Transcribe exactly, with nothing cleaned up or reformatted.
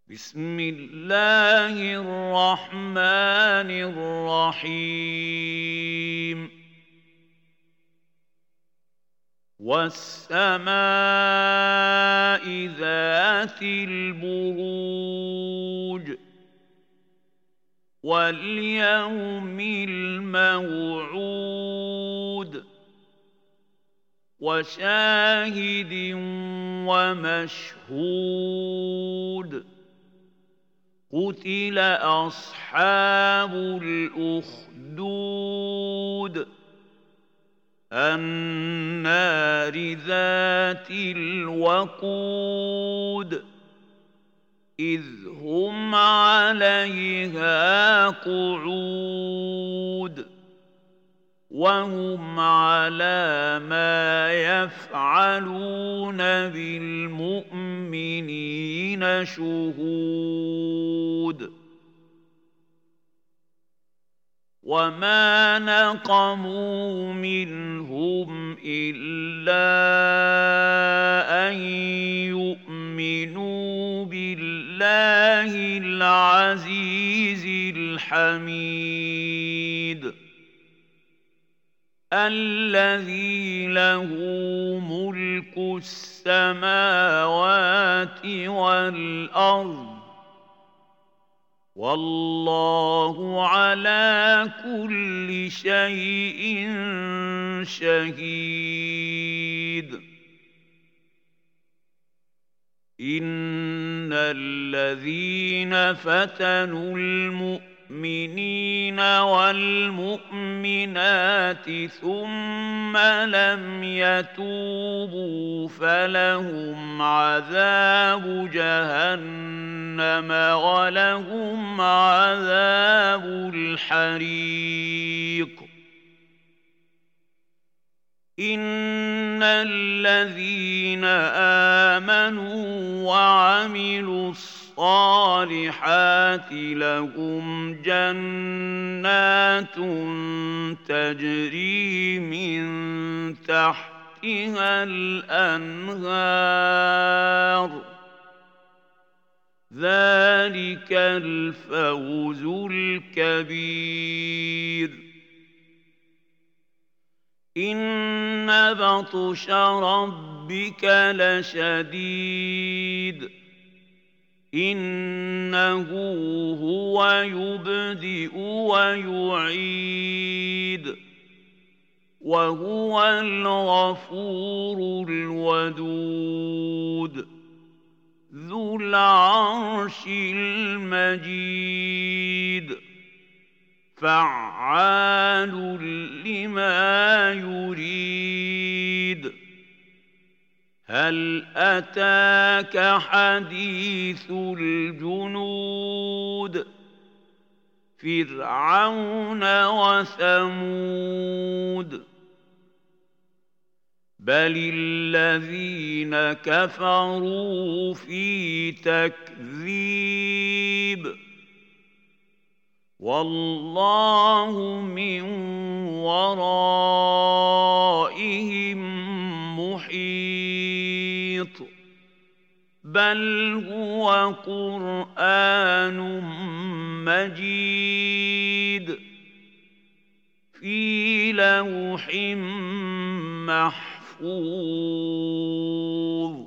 بسم الله الرحمن الرحيم والسماء ذات البروج واليوم الموعود وشاهد ومشهود قتل أصحاب الأخدود النار ذات الوقود إذ هم عليها قعود وهم على ما يفعلون بالمؤمنين شهود وما نقموا منهم إلا أن يؤمنوا بالله العزيز الحميد الذي له ملك السماوات والأرض والله على كل شيء شهيد إن الذين فتنوا المؤمنين والمؤمنات ثم لم يتوبوا فلهم عذاب جهنم ولهم عذاب الحريق إن الذين آمنوا وعملوا الصالحات لهم جنات تجري من تحتها الأنهار ذلك الفوز الكبير إن بطش ربك لشديد إنه هو يبدئ ويعيد وهو الغفور الودود ذو العرش المجيد فعال لما يريد هل أتاك حديث الجنود فرعون وثمود بل الذين كفروا في تكذيب والله من ورائهم محيط بل هو قرآن مجيد في لوح محفوظ